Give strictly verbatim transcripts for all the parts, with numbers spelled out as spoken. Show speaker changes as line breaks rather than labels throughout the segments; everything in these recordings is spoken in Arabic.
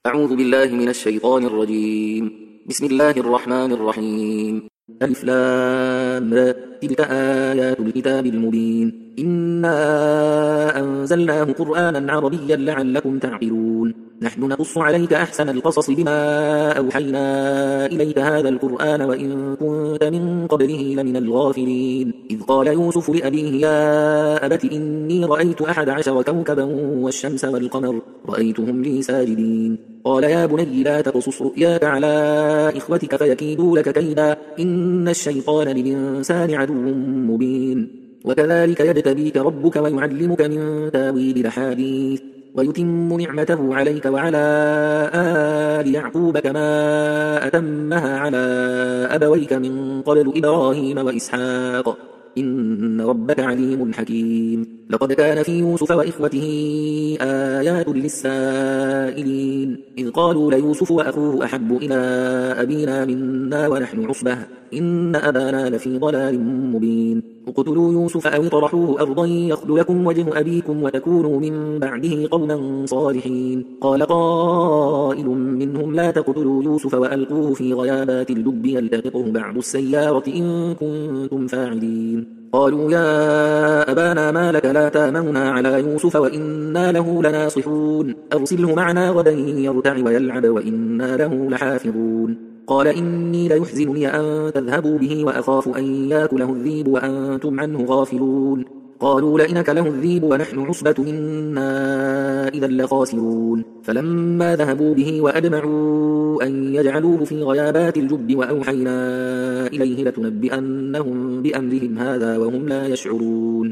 أعوذ بالله من الشيطان الرجيم. بسم الله الرحمن الرحيم. ألف لام را. تلك آيات الكتاب المبين. إنا أنزلناه قرآنا عربيا لعلكم تعقلون. نحن نقص عليك أحسن القصص بما أوحينا إليك هذا القرآن وإن كنت من قبله لمن الغافلين. إذ قال يوسف لأبيه يا أبت إني رأيت أحد عشر كوكبا والشمس والقمر رأيتهم لي ساجدين. قال يا بني لا تقصص رؤياك على إخوتك فيكيدوا لك كيدا إن الشيطان للإنسان عدو مبين. وكذلك يجتبيك ربك ويعلمك من تاويل الأحاديث ويتم نعمته عليك وعلى آل يعقوب كما أتمها على أبويك من قبل إبراهيم وإسحاق إن ربك عليم حكيم. لقد كان في يوسف وإخوته آيات للسائلين إذ قالوا ليوسف وأخوه أحب إلى أبينا منا ونحن عصبة إن أبانا لفي ضلال مبين. اقتلوا يوسف أو اطرحوه أرضا يخل لكم وجه أبيكم وتكونوا من بعده قوما صالحين. قال قائل منهم لا تقتلوا يوسف وألقوه في غيابات الجب يلتقطه بعض السيارة إن كنتم فاعلين. قالوا يا أبانا ما لك لا تامننا على يوسف وإنا له لناصحون أرسله معنا غدا يرتع ويلعب وإنا له لحافظون. قال إني ليحزنني أن تذهبوا به وأخاف أن يأكله الذئب وأنتم عنه غافلون. قالوا لئنك له الذئب ونحن عصبة إنا إذا لخاسرون. فلما ذهبوا به وأجمعوا أن يجعلوه في غيابات الجب وأوحينا إليه لتنبئنهم بأمرهم هذا وهم لا يشعرون.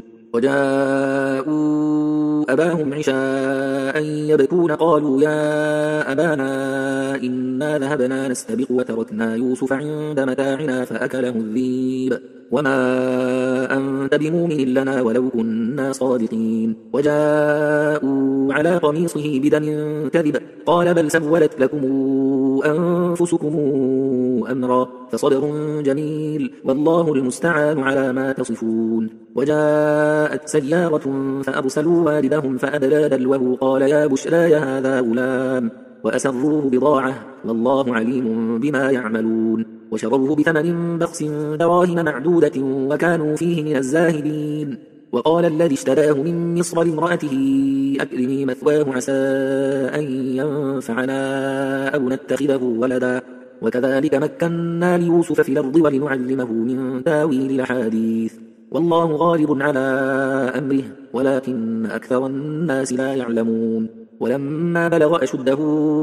وجاءوا أباهم عشاء يبكون قالوا يا أبانا إنا ذهبنا نستبق وتركنا يوسف عند متاعنا فأكله الذئب وما أنت بمؤمن لنا ولو كنا صادقين. وجاءوا على قميصه بدم كذب قال بل سولت لكم أنفسكم أمرا فصبر جميل والله المستعان على ما تصفون. وجاءت سيارة فأرسلوا والدهم فأدلى دلوه قال يا بشرى هذا غلام وأسروه بضاعة والله عليم بما يعملون. وشروه بثمن بخس دراهم معدودة وكانوا فيه من الزاهدين. وقال الذي اشتراه من مصر لامرأته أكرمي مثواه عسى أن ينفعنا أو نتخذه ولدا وكذلك مكنا ليوسف في الأرض ولنعلمه من تاويل الأحاديث والله غالب على أمره ولكن أكثر الناس لا يعلمون. ولما بلغ أشده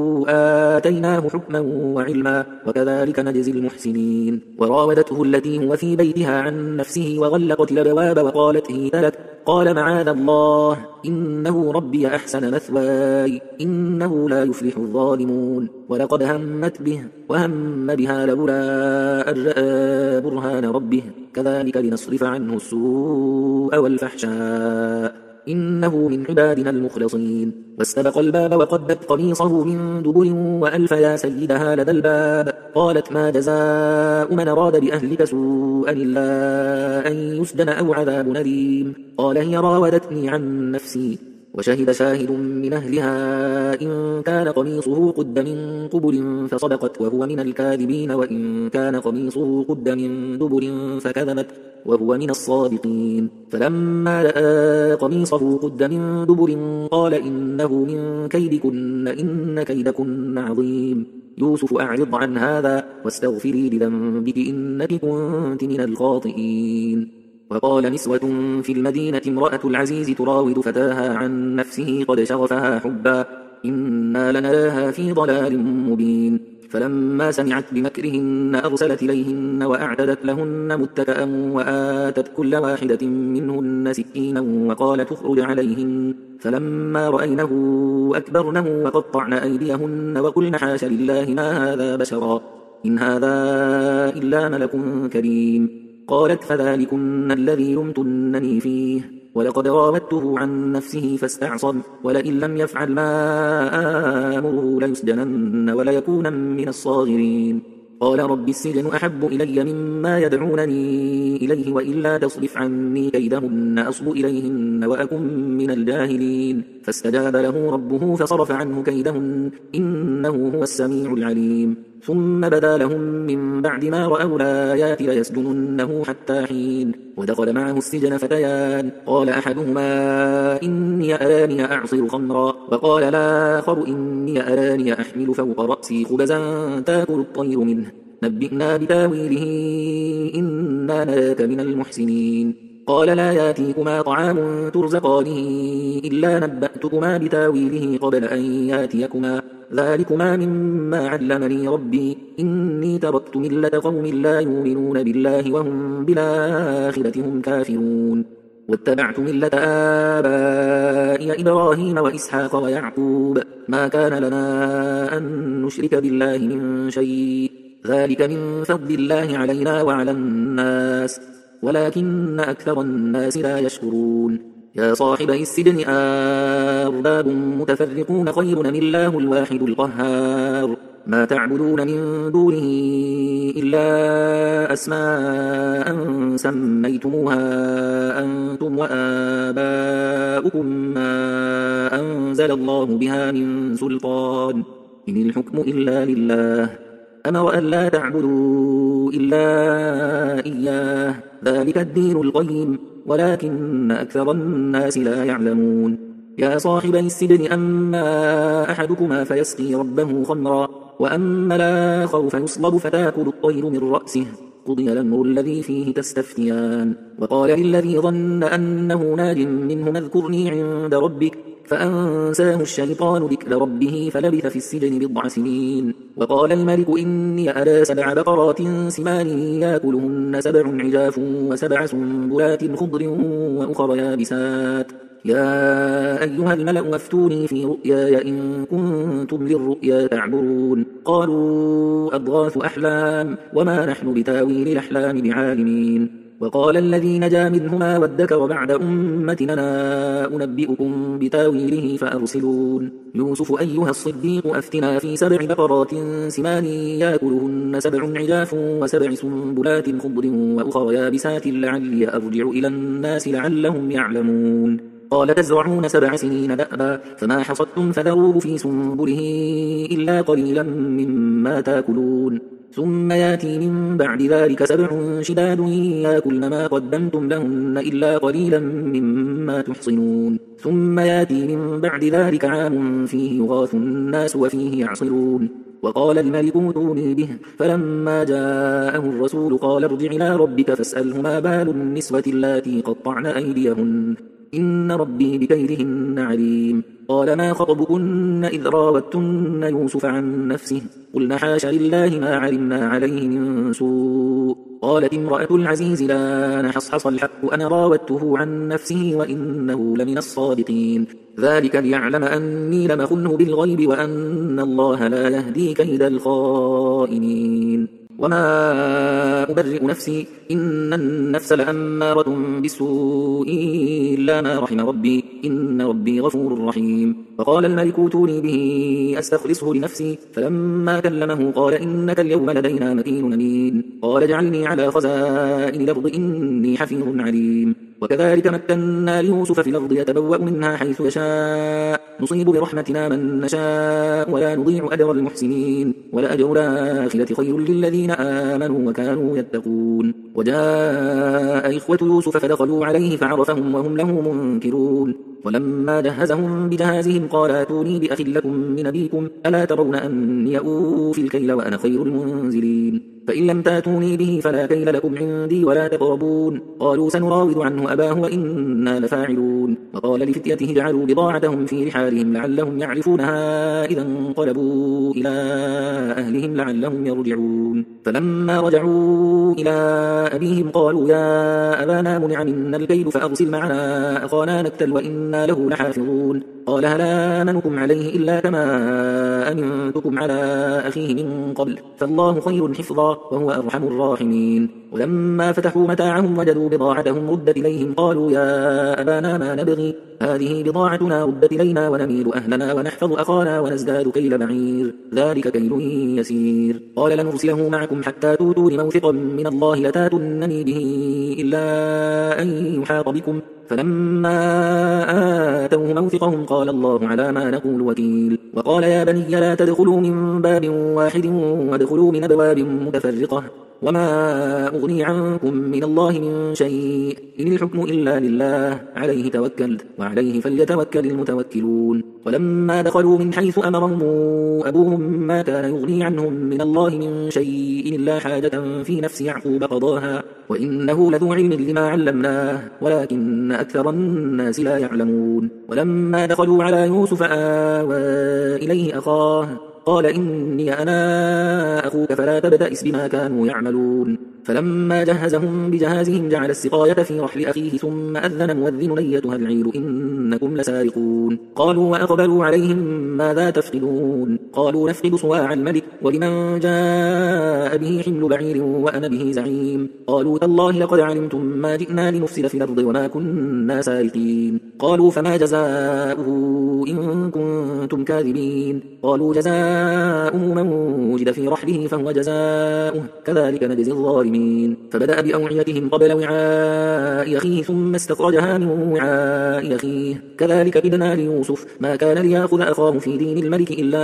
آتيناه حكما وعلما وكذلك نجزي المحسنين. وراودته التي هو في بيتها عن نفسه وغلقت الأبواب وقالت هيت لك قال معاذ الله إنه ربي أحسن مثواي إنه لا يفلح الظالمون. ولقد همت به وهم بها لولا أن رأى برهان ربه كذلك لنصرف عنه السوء والفحشاء إنه من عبادنا المخلصين. واستبق الباب وقدت قميصه من دبر وألف يا سيدها لدى الباب قالت ما جزاء من أراد بأهلك سوءا إلا أن يسجن أو عذاب أليم. قال هي راودتني عن نفسي وشهد شاهد من أهلها إن كان قميصه قد من قبل فصدقت وهو من الكاذبين وإن كان قميصه قد من دبر فكذبت وهو من الصادقين. فلما رأى قميصه قد من دبر قال إنه من كيدكن إن كيدكن عظيم. يوسف أعرض عن هذا واستغفري لذنبك إنك كنت من الخاطئين. وقال نسوة في المدينة امرأة العزيز تراود فتاها عن نفسه قد شغفها حبا إنا لنراها في ضلال مبين. فلما سمعت بمكرهن أرسلت إليهن وأعتدت لهن متكأ وآتت كل واحدة منهن سكينا وقالت اخرج عليهن. فلما رأينه أكبرنه وقطعن أيديهن وقلن حاش لله ما هذا بشرا إن هذا إلا ملك كريم. قالت فذلكن الذي لمتنني فيه ولقد راودته عن نفسه فاستعصم ولئن لم يفعل ما آمره ليسجنن وليكون من الصاغرين. قال رب السجن أحب إلي مما يدعونني إليه وإلا تصرف عني كيدهن أصب إليهن وأكن من الجاهلين فاستجاب له ربه فصرف عنه كيدهن إنه هو السميع العليم ثم بدا لهم من بعد ما رأوا الآيات ليسجننه حتى حين ودخل معه السجن فتيان قال أحدهما إني أراني أعصر خمرا وقال الآخر إني أراني أحمل فوق رأسي خبزا تأكل الطير منه نبئنا بتاويله إنا نراك من المحسنين قال لا ياتيكما طعام ترزقانه إلا نبأتكما بتاويله قبل أن ياتيكما ذلكما مما علمني ربي إني تركت ملة قوم لا يؤمنون بالله وهم بالآخرة هم كافرون واتبعت ملة آبائي إبراهيم وإسحاق ويعقوب ما كان لنا أن نشرك بالله من شيء ذلك من فضل الله علينا وعلى الناس ولكن أكثر الناس لا يشكرون يا صاحبي السجن أرباب متفرقون خير أم الله الواحد القهار ما تعبدون من دونه إلا أسماء سميتموها أنتم وآباؤكم ما أنزل الله بها من سلطان إن الحكم إلا لله أمر أن لا تعبدوا إلا إياه ذلك الدين القيم ولكن أكثر الناس لا يعلمون يا صاحبي السجن أما أحدكما فيسقي ربه خمرا وأما الآخر فيصلب فتاكل الطير من رأسه قضي الأمر الذي فيه تستفتيان وقال للذي ظن أنه ناج منه اذكرني عند ربك فأنساه الشيطان ذكر ربه فلبث في السجن بضع سنين وقال الملك إني أرى سبع بقرات سمان يأكلهن سبع عجاف وسبع سنبلات خضر وأخر يابسات يا أيها الملأ أفتوني في رؤياي إن كنتم للرؤيا تعبرون قالوا أضغاث أحلام وما نحن بتاويل الأحلام بعالمين وقال الذي نجا منهما وادكر بعد أمتنا أنبئكم بتاويله فأرسلون يوسف أيها الصديق أفتنا في سبع بقرات سمان يأكلهن سبع عجاف وسبع سنبلات خضر وأخر يابسات لعلي أرجع إلى الناس لعلهم يعلمون قال تزرعون سبع سنين دأبا فما حصدتم فذروه في سنبله إلا قليلا مما تأكلون ثم ياتي من بعد ذلك سبع شداد يأكلن ما قدمتم لهن إلا قليلا مما تحصنون ثم ياتي من بعد ذلك عام فيه يغاث الناس وفيه يعصرون وقال الملك ائتوني به فلما جاءه الرسول قال ارجع إلى ربك فاسأله ما بال النسوة اللاتي قطعن أيديهن إن ربي بكيدهن عليم قال ما خطبكن إذ راوتن يوسف عن نفسه قلنا حاش لله ما علمنا عليه من سوء قالت امرأة العزيز لا نحصحص الحق أنا راودته عن نفسه وإنه لمن الصادقين ذلك ليعلم أني لم أخنه بالغيب وأن الله لا يهدي كيد الخائنين وما أبرئ نفسي إن النفس لأمارة بالسوء إلا ما رحم ربي إن ربي غفور رحيم فقال الملك ائتوني به أستخلصه لنفسي فلما كلمه قال إنك اليوم لدينا مكين أمين قال اجعلني على خزائن الأرض إني حفيظ عليم وكذلك مكنا ليوسف في الأرض يتبوأ منها حيث يشاء نصيب برحمتنا من نشاء ولا نضيع أجر المحسنين ولأجر الآخرة خير للذين آمنوا وكانوا يتقون وجاء إخوة يوسف فدخلوا عليه فعرفهم وهم له منكرون ولما جهزهم بجهازهم قال اتوني بأخ لكم من أبيكم ألا ترون أني أوفي الكيل وأنا خير المنزلين فإن لم تاتوني به فلا كيل لكم عندي ولا تقربون قالوا سنراود عنه أباه وإنا لفاعلون وقال لفتيته جعلوا بضاعتهم في رحالهم لعلهم يعرفونها إذا انقلبوا إلى أهلهم لعلهم يرجعون فلما رجعوا إلى أبيهم قالوا يا أبانا منع منا الكيل فأرسل معنا أخانا نكتل وإنا له لحافظون قال هل آمنكم عليه إلا كما أمنتكم منكم على أخيه من قبل فالله خير حفظا وهو أرحم الراحمين. ولما فتحوا متاعهم وجدوا بضاعتهم ردت إليهم قالوا يا أبانا ما نبغي هذه بضاعتنا ردت إلينا ونميل أهلنا ونحفظ أخانا ونزداد كيل بعير ذلك كيل يسير. قال لنرسله معكم حتى توتون موثقا من الله لتاتونني به إلا أن يحاط بكم فلما آتوه موثقهم قال الله على ما نقول وكيل. وقال يا بني لا تدخلوا من باب واحد وادخلوا من أبواب متفرقة وما أغني عنكم من الله من شيء إن الحكم إلا لله عليه توكلت وعليه فليتوكل المتوكلون. ولما دخلوا من حيث أمرهم أبوهم ما كان يغني عنهم من الله من شيء إلا حاجة في نفس يعقوب قضاها وإنه لذو علم لما علمناه ولكن أكثر الناس لا يعلمون. ولما دخلوا على يوسف آوى إليه أخاه قال إني أنا أخوك فلا تبتئس بما كانوا يعملون. فلما جهزهم بجهازهم جعل السقاية في رحل أخيه ثم أذن مؤذن أيتها العير إنكم لسارقون. قالوا وأقبلوا عليهم ماذا تفقدون قالوا نفقد صواع الملك ولمن جاء به حمل بعير وأنا به زعيم. قالوا تالله لقد علمتم ما جئنا لنفسد في الأرض وما كنا سارقين. قالوا فما جزاؤه إن كنتم كاذبين قالوا جزاؤه من وجد في رحله فهو جزاؤه كذلك نجزي الظالمين. فبدأ بأوعيتهم قبل وعاء أخيه ثم استخرجها من وعاء أخيه كذلك كدنا ليوسف ما كان ليأخذ أخاه في دين الملك إلا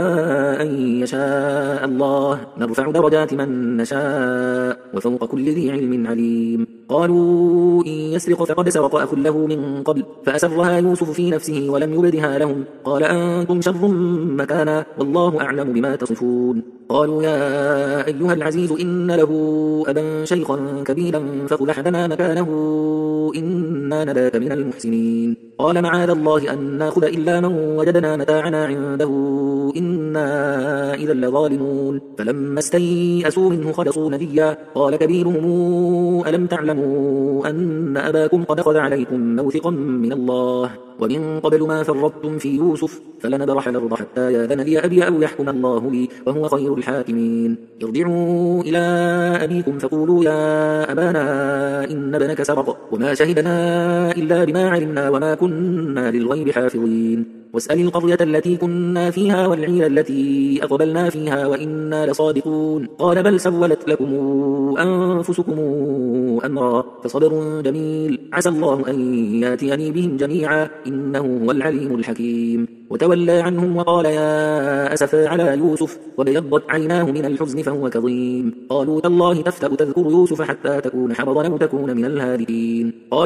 أن يشاء الله نرفع درجات من نشاء وفوق كل ذي علم عليم. قالوا إن يسرق فقد سرق أخ له من قبل فأسرها يوسف في نفسه ولم يبدها لهم قال أنتم شر مكانا والله أعلم بما تصفون. قالوا يا أيها العزيز إن له أبا شيخا كبيرا فخذ أحدنا مكانه إنا نراك من المحسنين. قال معاذ الله أن ناخذ إلا من وجدنا متاعنا عنده إنا إذا لظالمون. فلما استيئسوا منه خلصوا نجيا قال كبيرهم ألم تعلموا أن أباكم قد أخذ عليكم موثقا من الله ومن قبل ما فرطتم في يوسف فلنبرح الأرض حتى يأذن لي أبي أو يحكم الله لي وهو خير الحاكمين. ارجعوا إلى أبيكم فقولوا يا أبانا إن ابنك سرق وما شهدنا إلا بما علمنا وما كنا للغيب حافظين. واسأل القرية التي كنا فيها والعير التي أقبلنا فيها وإنا لصادقون. قال بل سولت لكم أنفسكم أمرا فصبر جميل عسى الله أن ياتيني بهم جميعا إنه هو العليم الحكيم. وتولى عنهم وقال يا أسفا على يوسف وبيضت عيناه من الحزن فهو كظيم. قالوا تالله تفتأ تذكر يوسف حتى تكون حرضا أو تكون من الهالكين. قال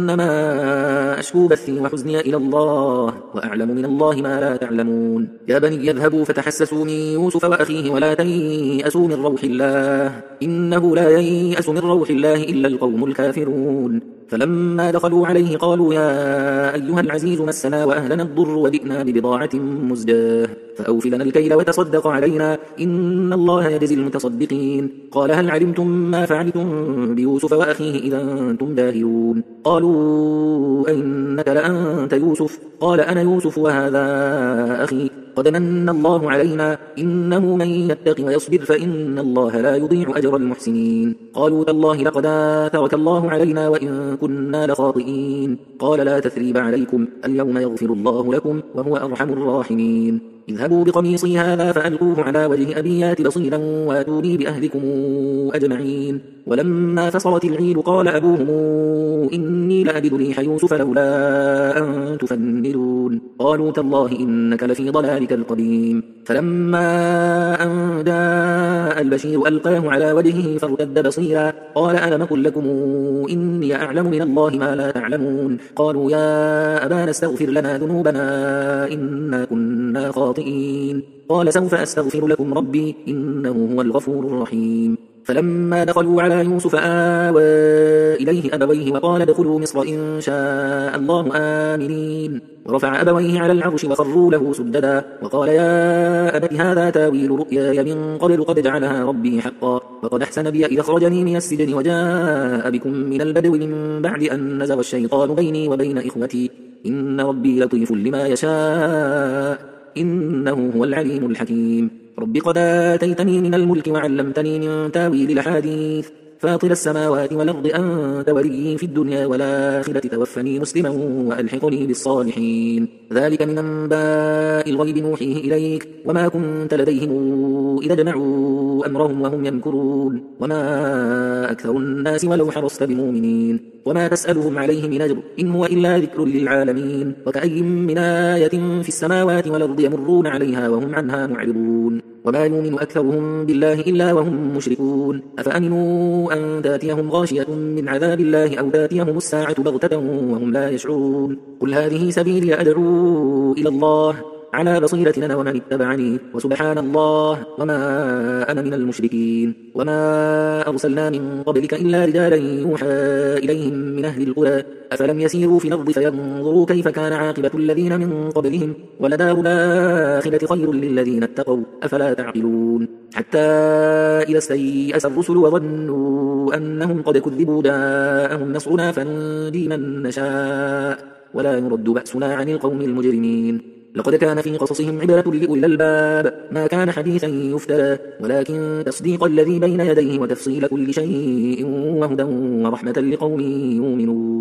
إنما أشكو بثي وحزني إلى الله وأعلم من الله ما لا تعلمون. يا بني يذهبوا فتحسسوا من يوسف وأخيه ولا تيأسوا من روح الله إنه لا ييأس من روح الله إلا القوم الكافرون. فلما دخلوا عليه قالوا يا أيها العزيز مسنا وأهلنا الضر وجئنا ببضاعة مزجاة فأوف لنا الكيل وتصدق علينا إن الله يجزي المتصدقين. قال هل علمتم ما فعلتم بيوسف وأخيه إذا أنتم داهرون. قالوا أئنك لأنت يوسف قال أنا يوسف وهذا أخي قد من الله علينا إنه من يتق ويصبر فإن الله لا يضيع أجر المحسنين. قالوا تالله لقد آثرك الله علينا وإن كنا لخاطئين. قال لا تثريب عليكم اليوم يغفر الله لكم وهو أرحم الراحمين. اذهبوا بقميصي هذا فألقوه على وجه أبي يات بصيرا واتوني بأهلكم أجمعين. ولما فصلت العير قال أبوهم إني لأجد ريح يوسف لولا أن تفندون. قالوا تالله إنك لفي ضلالك القديم. فلما أن جاء البشير ألقاه على وجهه فارتد بصيرا قال ألم أقل لكم إني أعلم من الله ما لا تعلمون. قالوا يا أبانا استغفر لنا ذنوبنا إنا كنا خاطئين. قال سوف أستغفر لكم ربي إنه هو الغفور الرحيم. فلما دخلوا على يوسف آوى إليه أبويه وقال ادخلوا مصر إن شاء الله آمنين. ورفع أبويه على العرش وخروا له سجدا وقال يا أبت هذا تاويل رؤياي من قبل قد جعلها ربي حقا وقد أحسن بي إذ أخرجني من السجن وجاء بكم من البدو من بعد أن نزغ الشيطان بيني وبين إخوتي إن ربي لطيف لما يشاء إنه هو العليم الحكيم رب قد آتيتني من الملك وعلمتني من تاويل الأحاديث فاطر السماوات والأرض أنت ولي في الدنيا والآخرة توفني مسلما وألحقني بالصالحين ذلك من أنباء الغيب نوحيه إليك وما كنت لديهم إذا جمعوا أمرهم وهم يمكرون وما أكثر الناس ولو حرصت بمؤمنين وما تسألهم عليه من أجر إن هو إلا ذكر للعالمين وكأي من آية في السماوات والأرض يمرون عليها وهم عنها معرضون وما يؤمن أكثرهم بالله إلا وهم مشركون أفأمنوا أن تأتيهم غاشية من عذاب الله أو تأتيهم الساعة بغتة وهم لا يشعرون قل هذه سبيلي أدعو إلى الله على بصيرة أنا ومن اتبعني وسبحان الله وما أنا من المشركين وما أرسلنا من قبلك إلا رجالا يوحى إليهم من أهل القرى أفلم يسيروا في الأرض فينظروا كيف كان عاقبة الذين من قبلهم ولدار الآخرة خير للذين اتقوا أفلا تعقلون حتى إذا استيأس الرسل وظنوا أنهم قد كذبوا جاءهم نصرنا فننجي من نشاء ولا يرد بأسنا عن القوم المجرمين لقد كان في قصصهم عبرة لأولي الألباب ما كان حديثا يفترى ولكن تصديق الذي بين يديه وتفصيل كل شيء وهدى ورحمة لقوم يؤمنون